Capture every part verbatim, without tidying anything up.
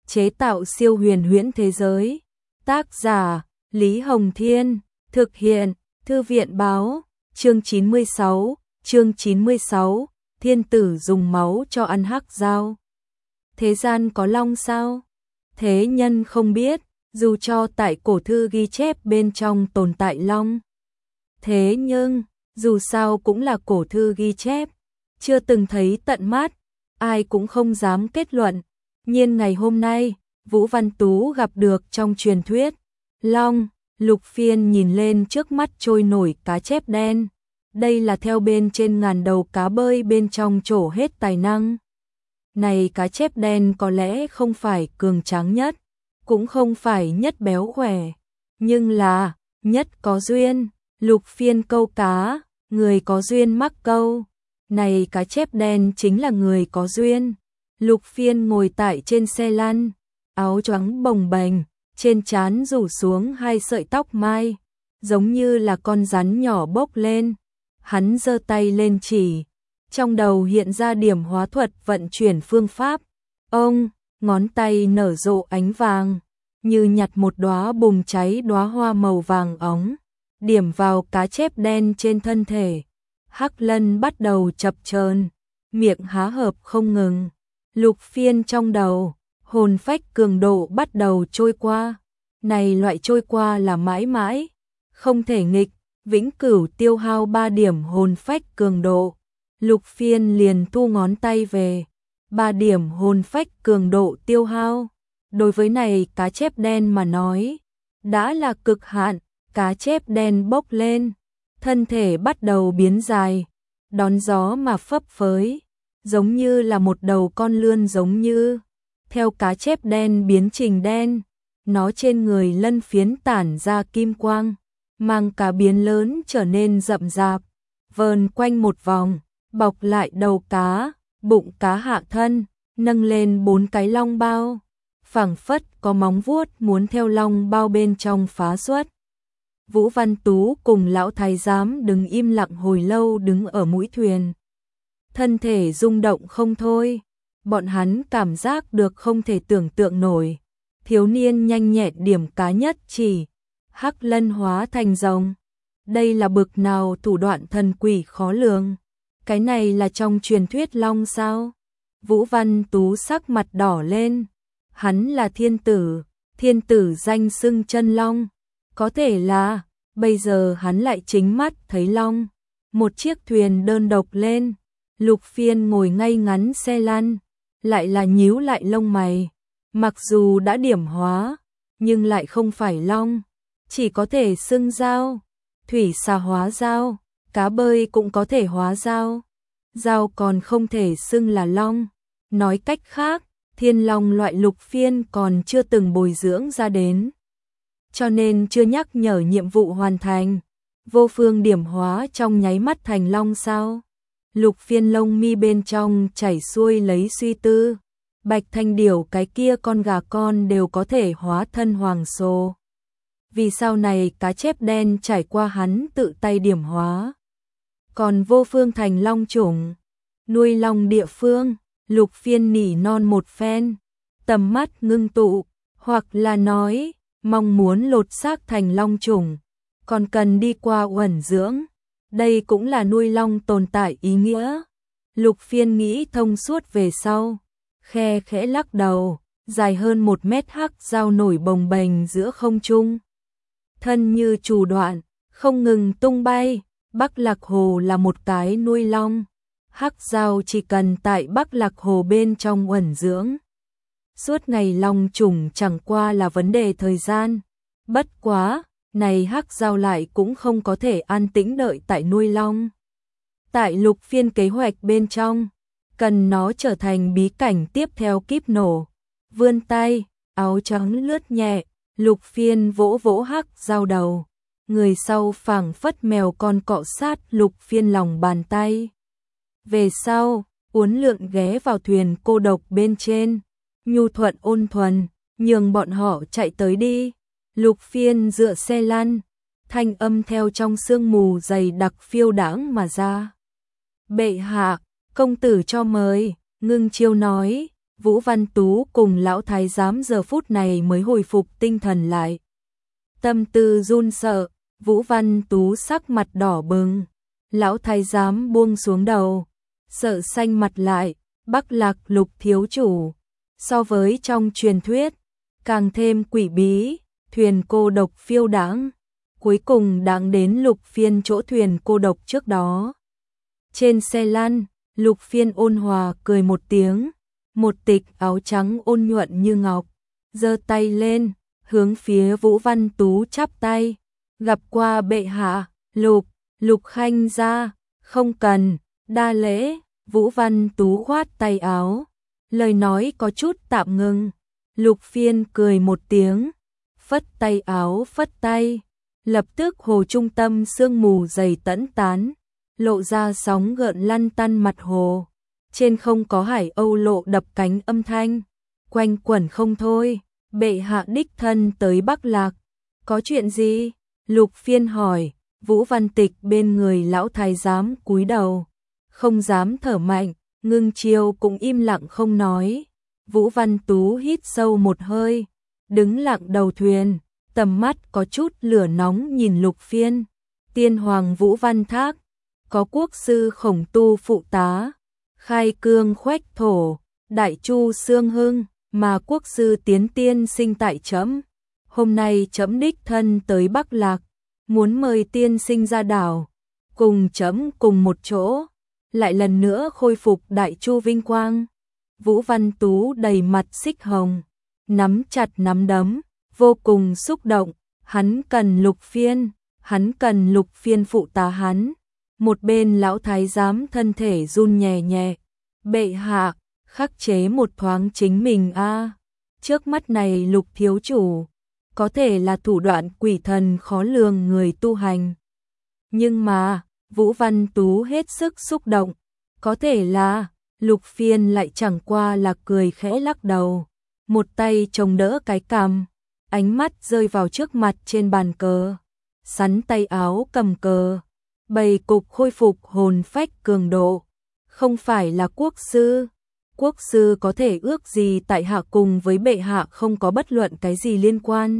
chế tạo siêu huyền huyễn thế giới. Tác giả Lý Hồng Thiên, thực hiện Thư viện Báo. Chương chín mươi sáu, chương chín mươi sáu, thiên tử dùng máu cho ăn hắc dao. Thế gian có long sao? Thế nhân không biết, dù cho tại cổ thư ghi chép bên trong tồn tại long. Thế nhưng, dù sao cũng là cổ thư ghi chép, chưa từng thấy tận mắt, ai cũng không dám kết luận. Nhưng ngày hôm nay, Vũ Văn Tú gặp được trong truyền thuyết long. Lục Phiên nhìn lên trước mắt trôi nổi cá chép đen. Đây là theo bên trên ngàn đầu cá bơi bên trong trổ hết tài năng. Này cá chép đen có lẽ không phải cường tráng nhất, cũng không phải nhất béo khỏe, nhưng là nhất có duyên. Lục Phiên câu cá, người có duyên mắc câu. Này cá chép đen chính là người có duyên. Lục Phiên ngồi tại trên xe lăn, áo choàng bồng bềnh, trên trán rủ xuống hai sợi tóc mai, giống như là con rắn nhỏ bốc lên. Hắn giơ tay lên chỉ, trong đầu hiện ra điểm hóa thuật vận chuyển phương pháp. Ông, ngón tay nở rộ ánh vàng, như nhặt một đóa bùng cháy đóa hoa màu vàng óng, điểm vào cá chép đen trên thân thể. Hắc lân bắt đầu chập chờn, miệng há hợp không ngừng. Lục Phiên trong đầu, hồn phách cường độ bắt đầu trôi qua. Này loại trôi qua là mãi mãi, không thể nghịch, vĩnh cửu tiêu hao ba điểm hồn phách cường độ. Lục Phiên liền thu ngón tay về, ba điểm hồn phách cường độ tiêu hao. Đối với này cá chép đen mà nói, đã là cực hạn. Cá chép đen bốc lên, thân thể bắt đầu biến dài, đón gió mà phấp phới, giống như là một đầu con lươn giống như. Theo cá chép đen biến trình đen, nó trên người lân phiến tản ra kim quang, mang cá biến lớn trở nên rậm rạp, vờn quanh một vòng, bọc lại đầu cá, bụng cá hạ thân, nâng lên bốn cái long bao, phảng phất có móng vuốt muốn theo long bao bên trong phá xuất. Vũ Văn Tú cùng lão thái giám đứng im lặng hồi lâu đứng ở mũi thuyền. Thân thể rung động không thôi, bọn hắn cảm giác được không thể tưởng tượng nổi. Thiếu niên nhanh nhẹn điểm cá nhất chỉ, hắc lân hóa thành rồng. Đây là bực nào thủ đoạn thần quỷ khó lường. Cái này là trong truyền thuyết long sao? Vũ Văn Tú sắc mặt đỏ lên. Hắn là thiên tử, thiên tử danh xưng chân long. Có thể là, bây giờ hắn lại chính mắt thấy long. Một chiếc thuyền đơn độc lên, Lục Phiên ngồi ngay ngắn xe lăn, lại là nhíu lại lông mày. Mặc dù đã điểm hóa, nhưng lại không phải long, chỉ có thể xưng dao. Thủy xà hóa dao, cá bơi cũng có thể hóa dao. Dao còn không thể xưng là long. Nói cách khác, thiên long loại Lục Phiên còn chưa từng bồi dưỡng ra đến, cho nên chưa nhắc nhở nhiệm vụ hoàn thành. Vô phương điểm hóa trong nháy mắt thành long sao? Lục Phiên lông mi bên trong chảy xuôi lấy suy tư. Bạch Thanh Điểu cái kia con gà con đều có thể hóa thân hoàng sô. Vì sau này cá chép đen trải qua hắn tự tay điểm hóa, còn vô phương thành long chủng, nuôi long địa phương. Lục Phiên nỉ non một phen, tầm mắt ngưng tụ, hoặc là nói, mong muốn lột xác thành long chủng, còn cần đi qua uẩn dưỡng. Đây cũng là nuôi long tồn tại ý nghĩa. Lục Phiên nghĩ thông suốt về sau, khe khẽ lắc đầu, dài hơn một mét hắc dao nổi bồng bềnh giữa không trung. Thân như trù đoạn, không ngừng tung bay. Bắc Lạc Hồ là một cái nuôi long. Hắc dao chỉ cần tại Bắc Lạc Hồ bên trong uẩn dưỡng, suốt ngày long trùng chẳng qua là vấn đề thời gian. Bất quá, này hắc dao lại cũng không có thể an tĩnh đợi tại nuôi long. Tại Lục Phiên kế hoạch bên trong, cần nó trở thành bí cảnh tiếp theo kíp nổ. Vươn tay, áo trắng lướt nhẹ, Lục Phiên vỗ vỗ hắc dao đầu. Người sau phảng phất mèo con cọ sát Lục Phiên lòng bàn tay. Về sau, uốn lượn ghé vào thuyền cô độc bên trên, nhu thuận ôn thuần, nhường bọn họ chạy tới đi. Lục Phiên dựa xe lăn, thanh âm theo trong sương mù dày đặc phiêu đãng mà ra. Bệ hạ, công tử cho mời. Ngưng Chiêu nói, Vũ Văn Tú cùng lão thái giám giờ phút này mới hồi phục tinh thần lại. Tâm tư run sợ, Vũ Văn Tú sắc mặt đỏ bừng. Lão thái giám buông xuống đầu, sợ xanh mặt lại. Bắc Lạc Lục thiếu chủ, so với trong truyền thuyết, càng thêm quỷ bí, thuyền cô độc phiêu đãng, cuối cùng đáng đến Lục Phiên chỗ thuyền cô độc trước đó. Trên xe lăn, Lục Phiên ôn hòa cười một tiếng, một tịch áo trắng ôn nhuận như ngọc, giơ tay lên, hướng phía Vũ Văn Tú chắp tay, gặp qua bệ hạ. Lục, Lục khanh ra, không cần, đa lễ. Vũ Văn Tú khoát tay áo, lời nói có chút tạm ngừng. Lục Phiên cười một tiếng, phất tay áo phất tay, lập tức hồ trung tâm sương mù dày tẫn tán, lộ ra sóng gợn lăn tăn mặt hồ. Trên không có hải âu lộ đập cánh âm thanh, quanh quẩn không thôi. Bệ hạ đích thân tới Bắc Lạc, có chuyện gì? Lục Phiên hỏi. Vũ Văn Tịch bên người lão thái giám cúi đầu, không dám thở mạnh. Ngưng Chiêu cũng im lặng không nói. Vũ Văn Tú hít sâu một hơi, đứng lặng đầu thuyền, tầm mắt có chút lửa nóng nhìn Lục Phiên. Tiên hoàng Vũ Văn Thác, có quốc sư Khổng Tu phụ tá, khai cương khoách thổ, đại chu xương hưng, mà quốc sư tiến tiên sinh tại trẫm. Hôm nay trẫm đích thân tới Bắc Lạc, muốn mời tiên sinh ra đảo, cùng trẫm cùng một chỗ, lại lần nữa khôi phục đại chu vinh quang. Vũ Văn Tú đầy mặt xích hồng, nắm chặt nắm đấm, vô cùng xúc động. Hắn cần Lục Phiên, hắn cần Lục Phiên phụ tá hắn. Một bên lão thái giám thân thể run nhẹ nhẹ, bệ hạ, khắc chế một thoáng chính mình a. À. Trước mắt này Lục thiếu chủ, có thể là thủ đoạn quỷ thần khó lường người tu hành. Nhưng mà, Vũ Văn Tú hết sức xúc động, có thể là, Lục Phiên lại chẳng qua là cười khẽ lắc đầu, một tay chống đỡ cái cằm, ánh mắt rơi vào trước mặt trên bàn cờ, sắn tay áo cầm cờ, bày cục khôi phục hồn phách cường độ. Không phải là quốc sư, quốc sư có thể ước gì tại hạ cùng với bệ hạ không có bất luận cái gì liên quan.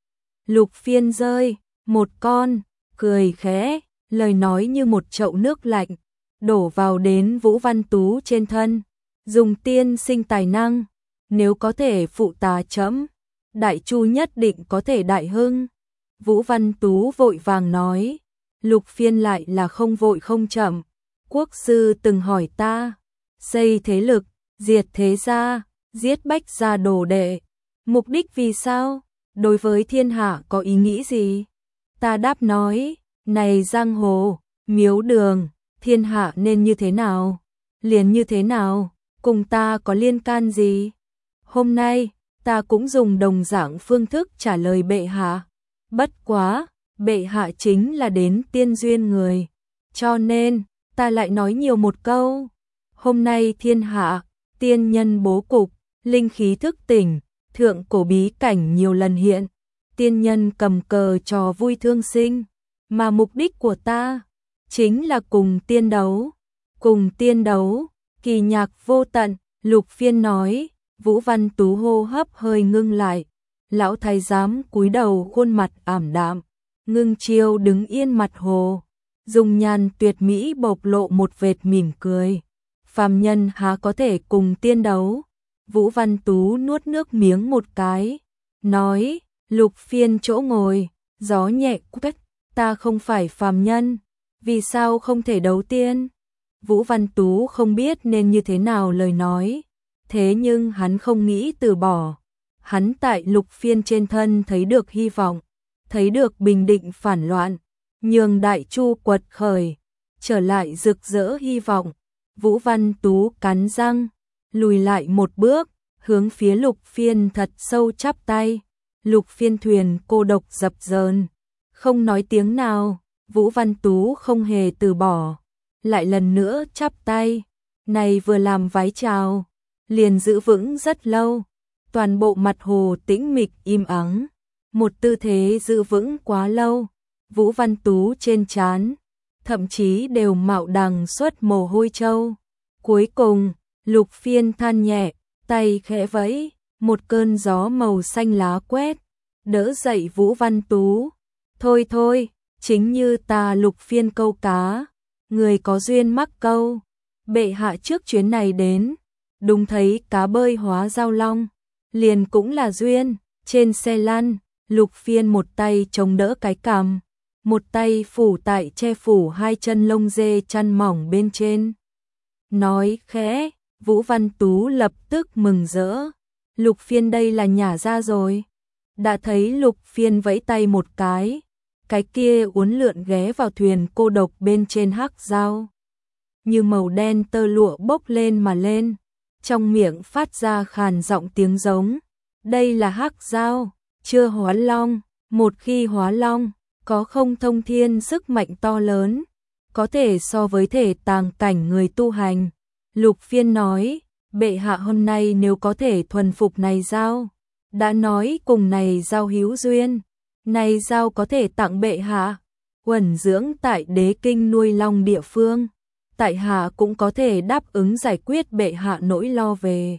Lục Phiên rơi, một con, cười khẽ, lời nói như một chậu nước lạnh, đổ vào đến Vũ Văn Tú trên thân. Dùng tiên sinh tài năng, nếu có thể phụ tá trẫm, đại chu nhất định có thể đại hưng. Vũ Văn Tú vội vàng nói. Lục Phiên lại là không vội không chậm. Quốc sư từng hỏi ta, xây thế lực, diệt thế gia, giết bách gia đồ đệ, mục đích vì sao? Đối với thiên hạ có ý nghĩ gì? Ta đáp nói, này giang hồ, miếu đường, thiên hạ nên như thế nào? Liền như thế nào? Cùng ta có liên can gì? Hôm nay, ta cũng dùng đồng dạng phương thức trả lời bệ hạ. Bất quá, bệ hạ chính là đến tiên duyên người. Cho nên, ta lại nói nhiều một câu. Hôm nay thiên hạ, tiên nhân bố cục, linh khí thức tỉnh, thượng cổ bí cảnh nhiều lần hiện. Tiên nhân cầm cờ trò vui thương sinh. Mà mục đích của ta, chính là cùng tiên đấu. Cùng tiên đấu, kỳ nhạc vô tận. Lục Phiên nói. Vũ Văn Tú hô hấp hơi ngưng lại. Lão thái giám cúi đầu khuôn mặt ảm đạm. Ngưng Chiêu đứng yên mặt hồ, dùng nhan tuyệt mỹ bộc lộ một vệt mỉm cười. Phàm nhân há có thể cùng tiên đấu? Vũ Văn Tú nuốt nước miếng một cái, nói, Lục Phiên chỗ ngồi, gió nhẹ quét, ta không phải phàm nhân, vì sao không thể đấu tiên? Vũ Văn Tú không biết nên như thế nào lời nói, thế nhưng hắn không nghĩ từ bỏ. Hắn tại Lục Phiên trên thân thấy được hy vọng, thấy được bình định phản loạn, nhường đại chu quật khởi, trở lại rực rỡ hy vọng. Vũ Văn Tú cắn răng, lùi lại một bước, hướng phía Lục Phiên thật sâu chắp tay. Lục Phiên thuyền cô độc dập dờn, không nói tiếng nào. Vũ Văn Tú không hề từ bỏ, lại lần nữa chắp tay. Này vừa làm vái chào, liền giữ vững rất lâu. Toàn bộ mặt hồ tĩnh mịch im ắng, một tư thế giữ vững quá lâu. Vũ Văn Tú trên trán, thậm chí đều mạo đằng xuất mồ hôi châu. Cuối cùng, Lục Phiên than nhẹ, tay khẽ vẫy, một cơn gió màu xanh lá quét, đỡ dậy Vũ Văn Tú. Thôi thôi, chính như ta Lục Phiên câu cá, người có duyên mắc câu. Bệ hạ trước chuyến này đến, đúng thấy cá bơi hóa giao long, liền cũng là duyên. Trên xe lăn, Lục Phiên một tay chống đỡ cái cằm, một tay phủ tại che phủ hai chân lông dê chăn mỏng bên trên. Nói khẽ, Vũ Văn Tú lập tức mừng rỡ. Lục Phiên đây là nhả ra rồi. Đã thấy Lục Phiên vẫy tay một cái, cái kia uốn lượn ghé vào thuyền cô độc bên trên hắc dao. Như màu đen tơ lụa bốc lên mà lên, trong miệng phát ra khàn giọng tiếng giống. Đây là hắc dao, chưa hóa long, một khi hóa long, có không thông thiên sức mạnh to lớn, có thể so với thể tàng cảnh người tu hành. Lục Phiên nói, bệ hạ hôm nay nếu có thể thuần phục này dao, đã nói cùng này dao hữu duyên, này dao có thể tặng bệ hạ, uẩn dưỡng tại đế kinh nuôi long địa phương, tại hạ cũng có thể đáp ứng giải quyết bệ hạ nỗi lo về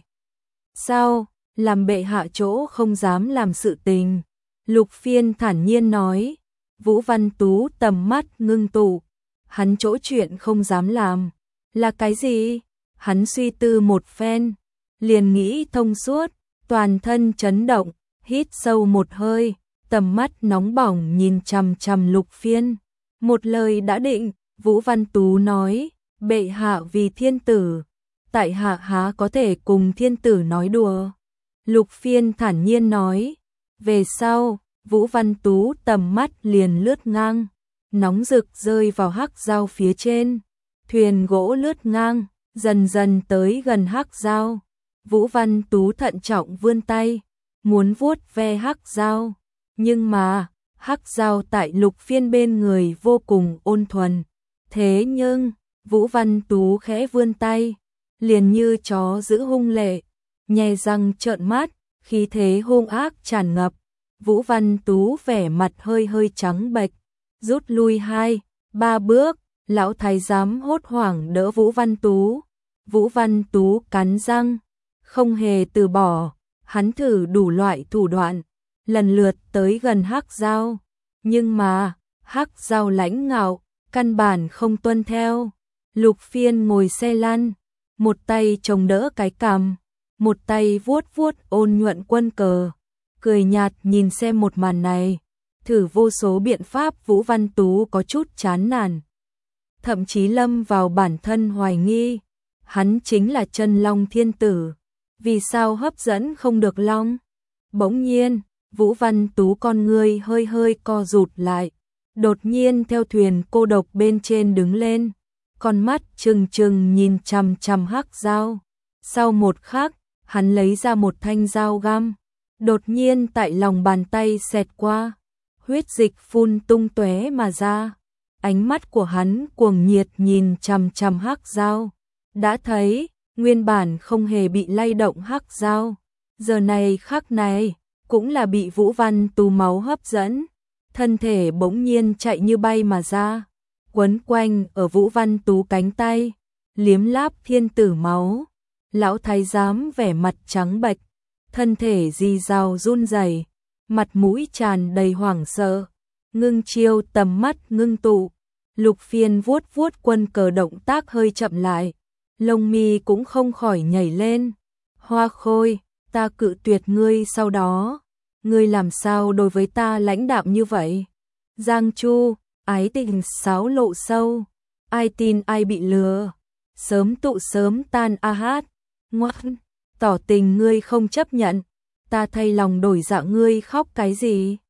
sao, làm bệ hạ chỗ không dám làm sự tình. Lục Phiên thản nhiên nói. Vũ Văn Tú tầm mắt ngưng tụ, hắn chỗ chuyện không dám làm là cái gì? Hắn suy tư một phen, liền nghĩ thông suốt, toàn thân chấn động, hít sâu một hơi, tầm mắt nóng bỏng nhìn chằm chằm Lục Phiên. Một lời đã định, Vũ Văn Tú nói, bệ hạ vì thiên tử, tại hạ há có thể cùng thiên tử nói đùa. Lục Phiên thản nhiên nói, về sau, Vũ Văn Tú tầm mắt liền lướt ngang, nóng rực rơi vào hắc dao phía trên, thuyền gỗ lướt ngang, dần dần tới gần hắc dao. Vũ Văn Tú thận trọng vươn tay, muốn vuốt ve hắc dao, nhưng mà, hắc dao tại Lục Phiên bên người vô cùng ôn thuần. Thế nhưng, Vũ Văn Tú khẽ vươn tay, liền như chó giữ hung lệ, nhe răng trợn mắt, khí thế hung ác tràn ngập. Vũ Văn Tú vẻ mặt hơi hơi trắng bệch, rút lui hai, ba bước, lão thái giám hốt hoảng đỡ Vũ Văn Tú. Vũ Văn Tú cắn răng, không hề từ bỏ, hắn thử đủ loại thủ đoạn, lần lượt tới gần hắc dao, nhưng mà, hắc dao lãnh ngạo, căn bản không tuân theo. Lục Phiên ngồi xe lăn, một tay chống đỡ cái cằm, một tay vuốt vuốt ôn nhuận quân cờ, cười nhạt nhìn xem một màn này, thử vô số biện pháp. Vũ Văn Tú có chút chán nản, thậm chí lâm vào bản thân hoài nghi, hắn chính là chân long thiên tử, vì sao hấp dẫn không được long? Bỗng nhiên, Vũ Văn Tú con ngươi hơi hơi co rụt lại, đột nhiên theo thuyền cô độc bên trên đứng lên, con mắt trừng trừng nhìn chằm chằm hắc dao. Sau một khắc, hắn lấy ra một thanh dao găm, đột nhiên tại lòng bàn tay xẹt qua, huyết dịch phun tung tóe mà ra. Ánh mắt của hắn cuồng nhiệt nhìn chằm chằm hắc dao, đã thấy, nguyên bản không hề bị lay động hắc dao, giờ này khắc này, cũng là bị Vũ Văn Tú máu hấp dẫn, thân thể bỗng nhiên chạy như bay mà ra, quấn quanh ở Vũ Văn Tú cánh tay, liếm láp thiên tử máu. Lão thái giám vẻ mặt trắng bệch, thân thể rì rào run rẩy, mặt mũi tràn đầy hoảng sợ, ngưng chiêu tầm mắt ngưng tụ. Lục Phiên vuốt vuốt quân cờ động tác hơi chậm lại, lông mi cũng không khỏi nhảy lên. Hoa Khôi, ta cự tuyệt ngươi sau đó, ngươi làm sao đối với ta lãnh đạm như vậy? Giang Chu, ái tình xáo lộ sâu, ai tin ai bị lừa, sớm tụ sớm tan a hát. Ngoan, tỏ tình ngươi không chấp nhận, ta thay lòng đổi dạ ngươi khóc cái gì?